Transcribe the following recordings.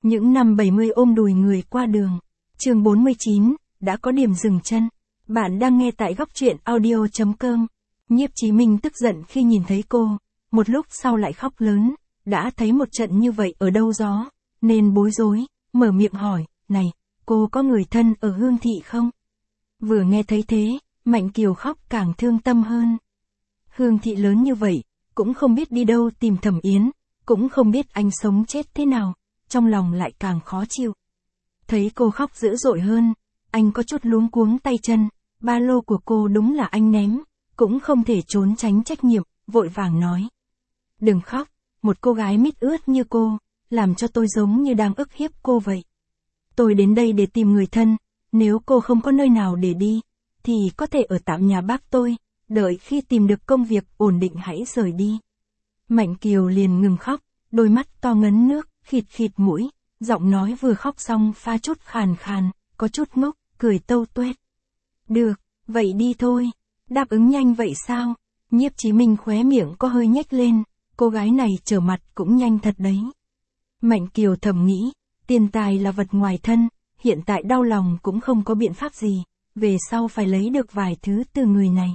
Những năm 70 ôm đùi người qua đường. Chương 49, đã có điểm dừng chân. Bạn đang nghe tại góc truyện audio.com. Nhiếp Chí Minh tức giận khi nhìn thấy cô, một lúc sau lại khóc lớn, đã thấy một trận như vậy ở đâu gió, nên bối rối, mở miệng hỏi, này, cô có người thân ở Hương Thị không? Vừa nghe thấy thế, Mạnh Kiều khóc càng thương tâm hơn. Hương Thị lớn như vậy, cũng không biết đi đâu tìm Thẩm Yến, cũng không biết anh sống chết thế nào, trong lòng lại càng khó chịu. Thấy cô khóc dữ dội hơn, anh có chút luống cuống tay chân, ba lô của cô đúng là anh ném, cũng không thể trốn tránh trách nhiệm, vội vàng nói. Đừng khóc, một cô gái mít ướt như cô, làm cho tôi giống như đang ức hiếp cô vậy. Tôi đến đây để tìm người thân, nếu cô không có nơi nào để đi, thì có thể ở tạm nhà bác tôi, đợi khi tìm được công việc ổn định hãy rời đi. Mạnh Kiều liền ngừng khóc, đôi mắt to ngấn nước, khịt khịt mũi, giọng nói vừa khóc xong pha chút khàn khàn, có chút ngốc, cười tâu tuét. Được, vậy đi thôi. Đáp ứng nhanh vậy sao? Nhiếp Chí Minh khóe miệng có hơi nhếch lên, cô gái này trở mặt cũng nhanh thật đấy. Mạnh Kiều thầm nghĩ, tiền tài là vật ngoài thân, hiện tại đau lòng cũng không có biện pháp gì, về sau phải lấy được vài thứ từ người này.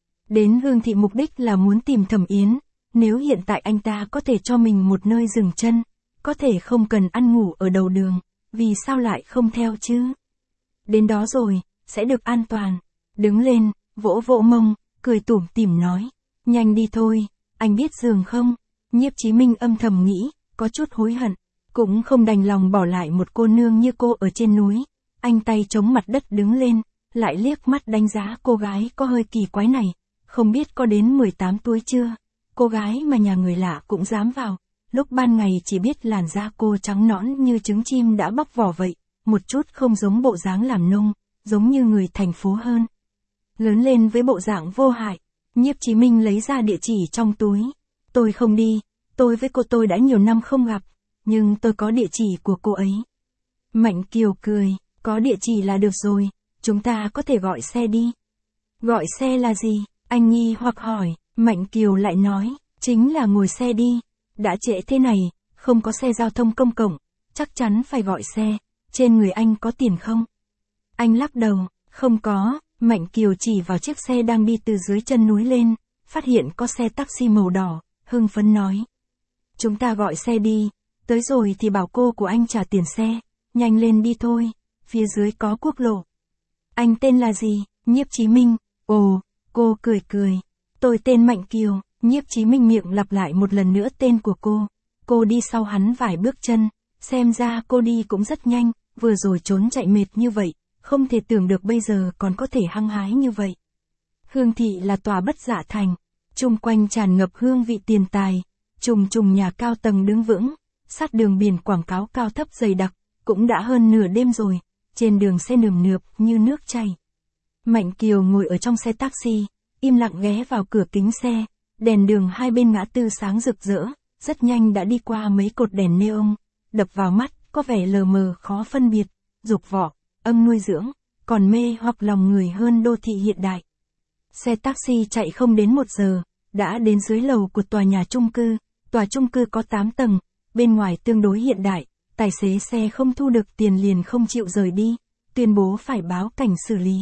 Đến Hương Thị mục đích là muốn tìm Thẩm Yến, nếu hiện tại anh ta có thể cho mình một nơi dừng chân, có thể không cần ăn ngủ ở đầu đường, vì sao lại không theo chứ? Đến đó rồi, sẽ được an toàn. Đứng lên, vỗ vỗ mông, cười tủm tỉm nói, nhanh đi thôi, anh biết giường không? Nhiếp Chí Minh âm thầm nghĩ, có chút hối hận, cũng không đành lòng bỏ lại một cô nương như cô ở trên núi. Anh tay chống mặt đất đứng lên, lại liếc mắt đánh giá cô gái có hơi kỳ quái này, không biết có đến 18 tuổi chưa? Cô gái mà nhà người lạ cũng dám vào, lúc ban ngày chỉ biết làn da cô trắng nõn như trứng chim đã bóc vỏ vậy, một chút không giống bộ dáng làm nông, giống như người thành phố hơn. Lớn lên với bộ dạng vô hại, Nhiếp Chí Minh lấy ra địa chỉ trong túi. Tôi không đi, tôi với cô tôi đã nhiều năm không gặp, nhưng tôi có địa chỉ của cô ấy. Mạnh Kiều cười, có địa chỉ là được rồi, chúng ta có thể gọi xe đi. Gọi xe là gì? Anh nghi hoặc hỏi, Mạnh Kiều lại nói, chính là ngồi xe đi. Đã trễ thế này, không có xe giao thông công cộng, chắc chắn phải gọi xe. Trên người anh có tiền không? Anh lắc đầu, không có. Mạnh Kiều chỉ vào chiếc xe đang đi từ dưới chân núi lên, phát hiện có xe taxi màu đỏ, hưng phấn nói. Chúng ta gọi xe đi, tới rồi thì bảo cô của anh trả tiền xe, nhanh lên đi thôi, phía dưới có quốc lộ. Anh tên là gì? Nhiếp Chí Minh. Ồ, cô cười cười. Tôi tên Mạnh Kiều. Nhiếp Chí Minh miệng lặp lại một lần nữa tên của cô. Cô đi sau hắn vài bước chân, xem ra cô đi cũng rất nhanh, vừa rồi trốn chạy mệt như vậy, không thể tưởng được bây giờ còn có thể hăng hái như vậy. Hương Thị là tòa bất dạ thành, chung quanh tràn ngập hương vị tiền tài, trùng trùng nhà cao tầng đứng vững, sát đường biển quảng cáo cao thấp dày đặc, cũng đã hơn nửa đêm rồi, trên đường xe nườm nượp như nước chảy. Mạnh Kiều ngồi ở trong xe taxi, im lặng ghé vào cửa kính xe, đèn đường hai bên ngã tư sáng rực rỡ, rất nhanh đã đi qua mấy cột đèn neon, đập vào mắt, có vẻ lờ mờ khó phân biệt, dục vọng, âm nuôi dưỡng, còn mê hoặc lòng người hơn đô thị hiện đại. Xe taxi chạy không đến 1 giờ, đã đến dưới lầu của tòa nhà chung cư. Tòa chung cư có 8 tầng, bên ngoài tương đối hiện đại, tài xế xe không thu được tiền liền không chịu rời đi, tuyên bố phải báo cảnh xử lý.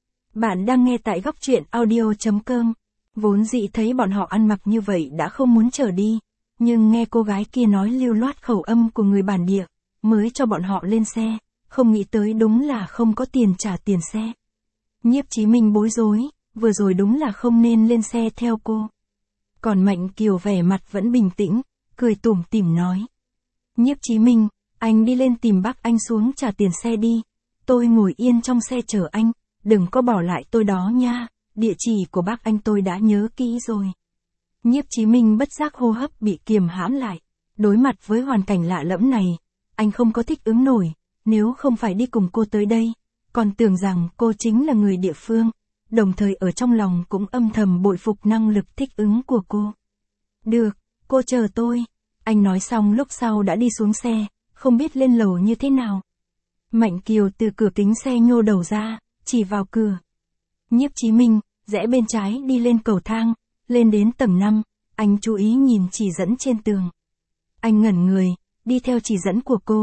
Bạn đang nghe tại góc truyện audio.com. Vốn dĩ thấy bọn họ ăn mặc như vậy đã không muốn trở đi, nhưng nghe cô gái kia nói lưu loát khẩu âm của người bản địa, mới cho bọn họ lên xe, không nghĩ tới đúng là không có tiền trả tiền xe. Nhiếp Chí Minh bối rối, vừa rồi đúng là không nên lên xe theo cô. Còn Mạnh Kiều vẻ mặt vẫn bình tĩnh, cười tủm tỉm nói. Nhiếp Chí Minh, anh đi lên tìm bác anh xuống trả tiền xe đi, tôi ngồi yên trong xe chờ anh, đừng có bỏ lại tôi đó nha, địa chỉ của bác anh tôi đã nhớ kỹ rồi. Nhiếp Chí Minh bất giác hô hấp bị kiềm hãm lại, đối mặt với hoàn cảnh lạ lẫm này, anh không có thích ứng nổi, nếu không phải đi cùng cô tới đây, còn tưởng rằng cô chính là người địa phương, đồng thời ở trong lòng cũng âm thầm bội phục năng lực thích ứng của cô. Được, cô chờ tôi. Anh nói xong lúc sau đã đi xuống xe, không biết lên lầu như thế nào. Mạnh Kiều từ cửa kính xe nhô đầu ra, chỉ vào cửa. Nhiếp Chí Minh, rẽ bên trái đi lên cầu thang, lên đến tầng 5, anh chú ý nhìn chỉ dẫn trên tường. Anh ngẩn người, đi theo chỉ dẫn của cô,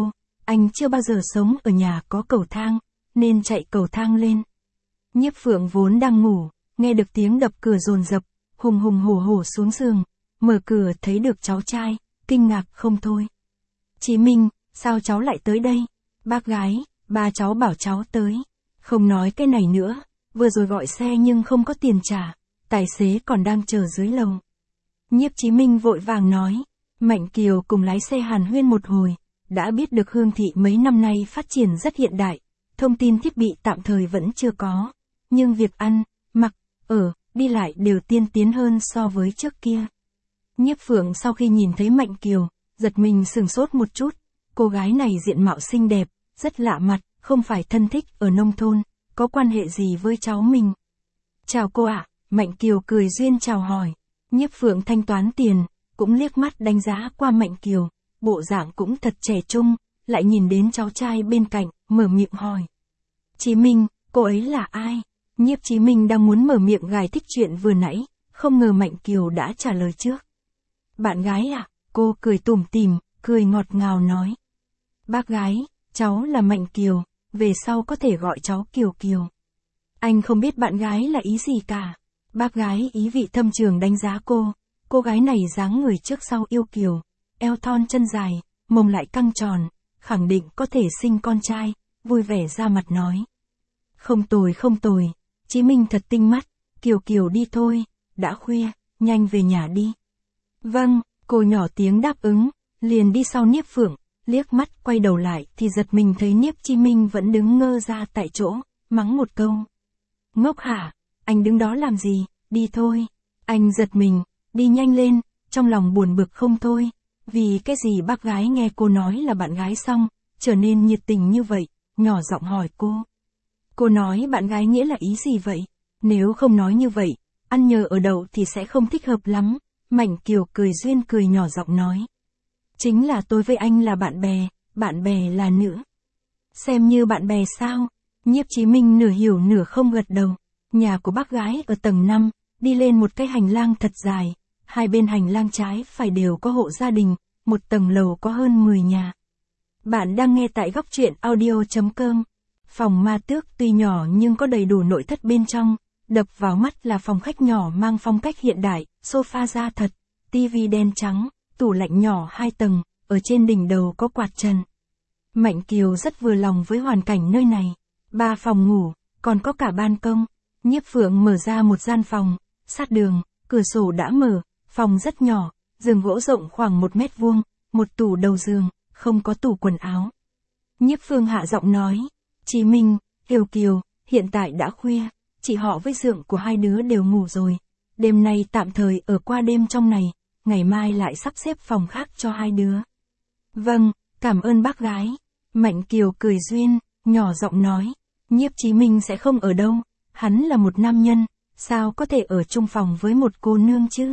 Anh chưa bao giờ sống ở nhà có cầu thang, nên chạy cầu thang lên. Nhiếp Phượng vốn đang ngủ, nghe được tiếng đập cửa dồn dập, hùng hùng hổ hổ xuống giường, mở cửa thấy được cháu trai, kinh ngạc không thôi. Chí Minh, sao cháu lại tới đây? Bác gái, ba cháu bảo cháu tới. Không nói cái này nữa, vừa rồi gọi xe nhưng không có tiền trả, tài xế còn đang chờ dưới lầu. Nhiếp Chí Minh vội vàng nói, Mạnh Kiều cùng lái xe hàn huyên một hồi, đã biết được Hương Thị mấy năm nay phát triển rất hiện đại, thông tin thiết bị tạm thời vẫn chưa có, nhưng việc ăn, mặc, ở, đi lại đều tiên tiến hơn so với trước kia. Nhiếp Phượng sau khi nhìn thấy Mạnh Kiều, giật mình sửng sốt một chút, cô gái này diện mạo xinh đẹp, rất lạ mặt, không phải thân thích ở nông thôn, có quan hệ gì với cháu mình. Chào cô ạ, Mạnh Kiều cười duyên chào hỏi. Nhiếp Phượng thanh toán tiền, cũng liếc mắt đánh giá qua Mạnh Kiều, bộ dạng cũng thật trẻ trung, lại nhìn đến cháu trai bên cạnh, mở miệng hỏi. Chí Minh, cô ấy là ai? Nhiếp Chí Minh đang muốn mở miệng giải thích chuyện vừa nãy, không ngờ Mạnh Kiều đã trả lời trước. Bạn gái à? Cô cười tủm tỉm, cười ngọt ngào nói. Bác gái, cháu là Mạnh Kiều, về sau có thể gọi cháu Kiều Kiều. Anh không biết bạn gái là ý gì cả. Bác gái ý vị thâm trường đánh giá cô gái này dáng người trước sau yêu kiều, eo thon chân dài, mông lại căng tròn, khẳng định có thể sinh con trai, vui vẻ ra mặt nói. Không tồi, Chí Minh thật tinh mắt, Kiều Kiều đi thôi, đã khuya, nhanh về nhà đi. Vâng, cô nhỏ tiếng đáp ứng, liền đi sau Nhiếp Phượng, liếc mắt quay đầu lại thì giật mình thấy Nhiếp Chí Minh vẫn đứng ngơ ra tại chỗ, mắng một câu. Ngốc hả, anh đứng đó làm gì, đi thôi. Anh giật mình, đi nhanh lên, trong lòng buồn bực không thôi, vì cái gì bác gái nghe cô nói là bạn gái xong, trở nên nhiệt tình như vậy, nhỏ giọng hỏi cô. Cô nói bạn gái nghĩa là ý gì vậy? Nếu không nói như vậy, ăn nhờ ở đậu thì sẽ không thích hợp lắm. Mạnh Kiều cười duyên cười nhỏ giọng nói. Chính là tôi với anh là bạn bè là nữ. Xem như bạn bè sao? Nhiếp Chí Minh nửa hiểu nửa không gật đầu. Nhà của bác gái ở tầng 5, đi lên một cái hành lang thật dài, hai bên hành lang trái phải đều có hộ gia đình, một tầng lầu có hơn 10 nhà. Bạn đang nghe tại góc truyện audio.com. Phòng Ma Tước tuy nhỏ nhưng có đầy đủ nội thất bên trong, đập vào mắt là phòng khách nhỏ mang phong cách hiện đại, sofa da thật, tivi đen trắng, tủ lạnh nhỏ 2 tầng, ở trên đỉnh đầu có quạt trần. Mạnh Kiều rất vừa lòng với hoàn cảnh nơi này, 3 phòng ngủ, còn có cả ban công. Nhiếp Phượng mở ra một gian phòng, sát đường, cửa sổ đã mở, phòng rất nhỏ, giường gỗ rộng khoảng 1 mét vuông, một tủ đầu giường, không có tủ quần áo. Nhiếp Phượng hạ giọng nói, Chí Minh, Kiều Kiều, hiện tại đã khuya, chị họ với Dượng của hai đứa đều ngủ rồi, đêm nay tạm thời ở qua đêm trong này, ngày mai lại sắp xếp phòng khác cho hai đứa. Vâng, cảm ơn bác gái. Mạnh Kiều cười duyên, nhỏ giọng nói, Nhiếp Chí Minh sẽ không ở đâu, hắn là một nam nhân, sao có thể ở chung phòng với một cô nương chứ?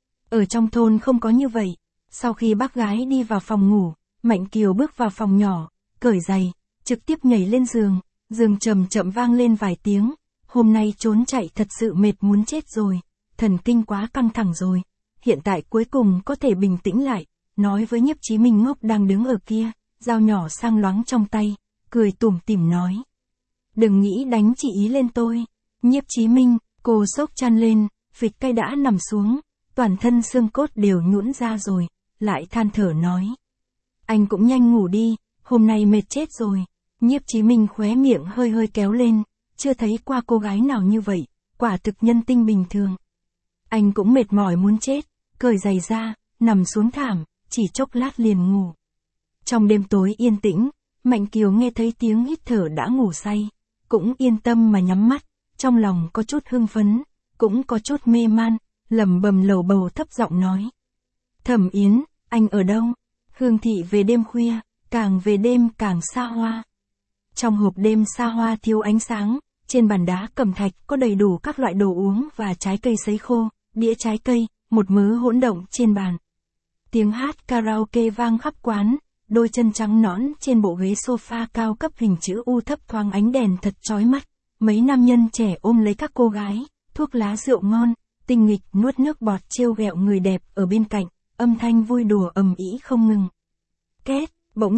Ở trong thôn không có như vậy. Sau khi bác gái đi vào phòng ngủ, Mạnh Kiều bước vào phòng nhỏ, cởi giày, trực tiếp nhảy lên giường, giường chậm chậm vang lên vài tiếng. Hôm nay trốn chạy thật sự mệt muốn chết rồi, thần kinh quá căng thẳng rồi. Hiện tại cuối cùng có thể bình tĩnh lại, nói với Nhiếp Chí Minh ngốc đang đứng ở kia, dao nhỏ sang loáng trong tay, cười tủm tỉm nói. Đừng nghĩ đánh chị ý lên tôi. Nhiếp Chí Minh, cô xốc chăn lên, phịch cây đã nằm xuống, toàn thân xương cốt đều nhũn ra rồi, lại than thở nói. Anh cũng nhanh ngủ đi, hôm nay mệt chết rồi. Nhiếp Chí Minh khóe miệng hơi hơi kéo lên, chưa thấy qua cô gái nào như vậy, quả thực nhân tinh bình thường. Anh cũng mệt mỏi muốn chết, cởi giày ra, nằm xuống thảm, chỉ chốc lát liền ngủ. Trong đêm tối yên tĩnh, Mạnh Kiều nghe thấy tiếng hít thở đã ngủ say, cũng yên tâm mà nhắm mắt, trong lòng có chút hưng phấn, cũng có chút mê man, lẩm bẩm lầu bầu thấp giọng nói. Thẩm Yến, anh ở đâu? Hương Thị về đêm khuya, càng về đêm càng xa hoa. Trong hộp đêm xa hoa thiếu ánh sáng, trên bàn đá cẩm thạch có đầy đủ các loại đồ uống và trái cây sấy khô, đĩa trái cây, một mớ hỗn động trên bàn. Tiếng hát karaoke vang khắp quán, đôi chân trắng nõn trên bộ ghế sofa cao cấp hình chữ U thấp thoáng ánh đèn thật chói mắt. Mấy nam nhân trẻ ôm lấy các cô gái, thuốc lá rượu ngon, tinh nghịch nuốt nước bọt trêu ghẹo người đẹp ở bên cạnh, âm thanh vui đùa ầm ĩ không ngừng. Két, bỗng dưng,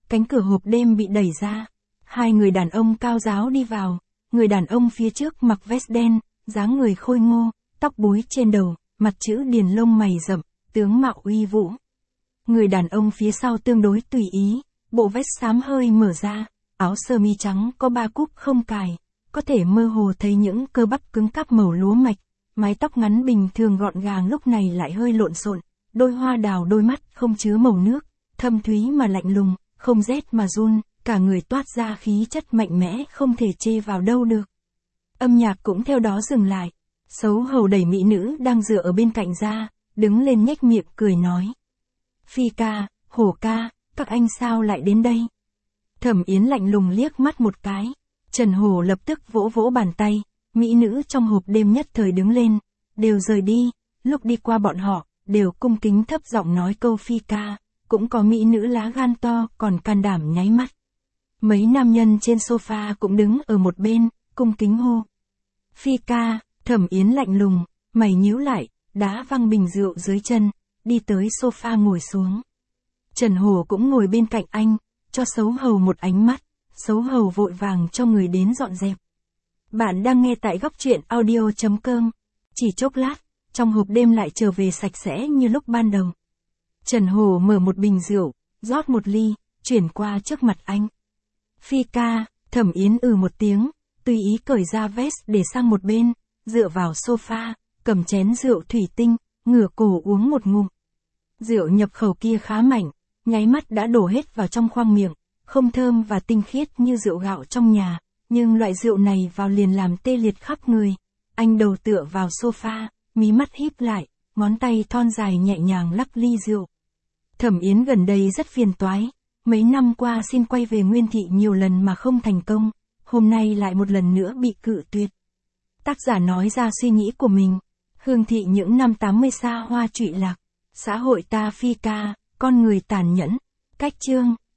cánh cửa hộp đêm bị đẩy ra. Hai người đàn ông cao ráo đi vào, người đàn ông phía trước mặc vest đen, dáng người khôi ngô, tóc búi trên đầu, mặt chữ điền lông mày rậm, tướng mạo uy vũ. Người đàn ông phía sau tương đối tùy ý, bộ vest xám hơi mở ra, áo sơ mi trắng có 3 cúc không cài, có thể mơ hồ thấy những cơ bắp cứng cáp màu lúa mạch, mái tóc ngắn bình thường gọn gàng lúc này lại hơi lộn xộn, đôi hoa đào đôi mắt không chứa màu nước, thâm thúy mà lạnh lùng, không rét mà run, cả người toát ra khí chất mạnh mẽ không thể chê vào đâu được. Âm nhạc cũng theo đó dừng lại, xấu hầu đẩy mỹ nữ đang dựa ở bên cạnh ra, đứng lên nhếch miệng cười nói. Phi ca, Hổ ca, các anh sao lại đến đây? Thẩm Yến lạnh lùng liếc mắt một cái, Trần Hổ lập tức vỗ vỗ bàn tay, mỹ nữ trong hộp đêm nhất thời đứng lên, đều rời đi, lúc đi qua bọn họ, đều cung kính thấp giọng nói câu Phi ca, cũng có mỹ nữ lá gan to còn can đảm nháy mắt. Mấy nam nhân trên sofa cũng đứng ở một bên, cung kính hô. Phi ca, Thẩm Yến lạnh lùng, mày nhíu lại, đá văng bình rượu dưới chân, đi tới sofa ngồi xuống. Trần Hổ cũng ngồi bên cạnh anh, cho xấu hầu một ánh mắt, xấu hầu vội vàng cho người đến dọn dẹp. Bạn đang nghe tại góc truyện audio.com. Chỉ chốc lát, trong hộp đêm lại trở về sạch sẽ như lúc ban đầu. Trần Hổ mở một bình rượu, rót một ly, chuyển qua trước mặt anh. Phi ca, Thẩm Yến một tiếng, tùy ý cởi ra vest để sang một bên, dựa vào sofa, cầm chén rượu thủy tinh, ngửa cổ uống một ngụm. Rượu nhập khẩu kia khá mạnh, nháy mắt đã đổ hết vào trong khoang miệng, không thơm và tinh khiết như rượu gạo trong nhà, nhưng loại rượu này vào liền làm tê liệt khắp người. Anh đầu tựa vào sofa, mí mắt híp lại, ngón tay thon dài nhẹ nhàng lắc ly rượu. Thẩm Yến gần đây rất phiền toái, mấy năm qua xin quay về Nguyên Thị nhiều lần mà không thành công, hôm nay lại một lần nữa bị cự tuyệt. Tác giả nói ra suy nghĩ của mình. Hương Thị những năm 80 xa hoa trụy lạc, xã hội ta Phi ca, con người tàn nhẫn. Cách chương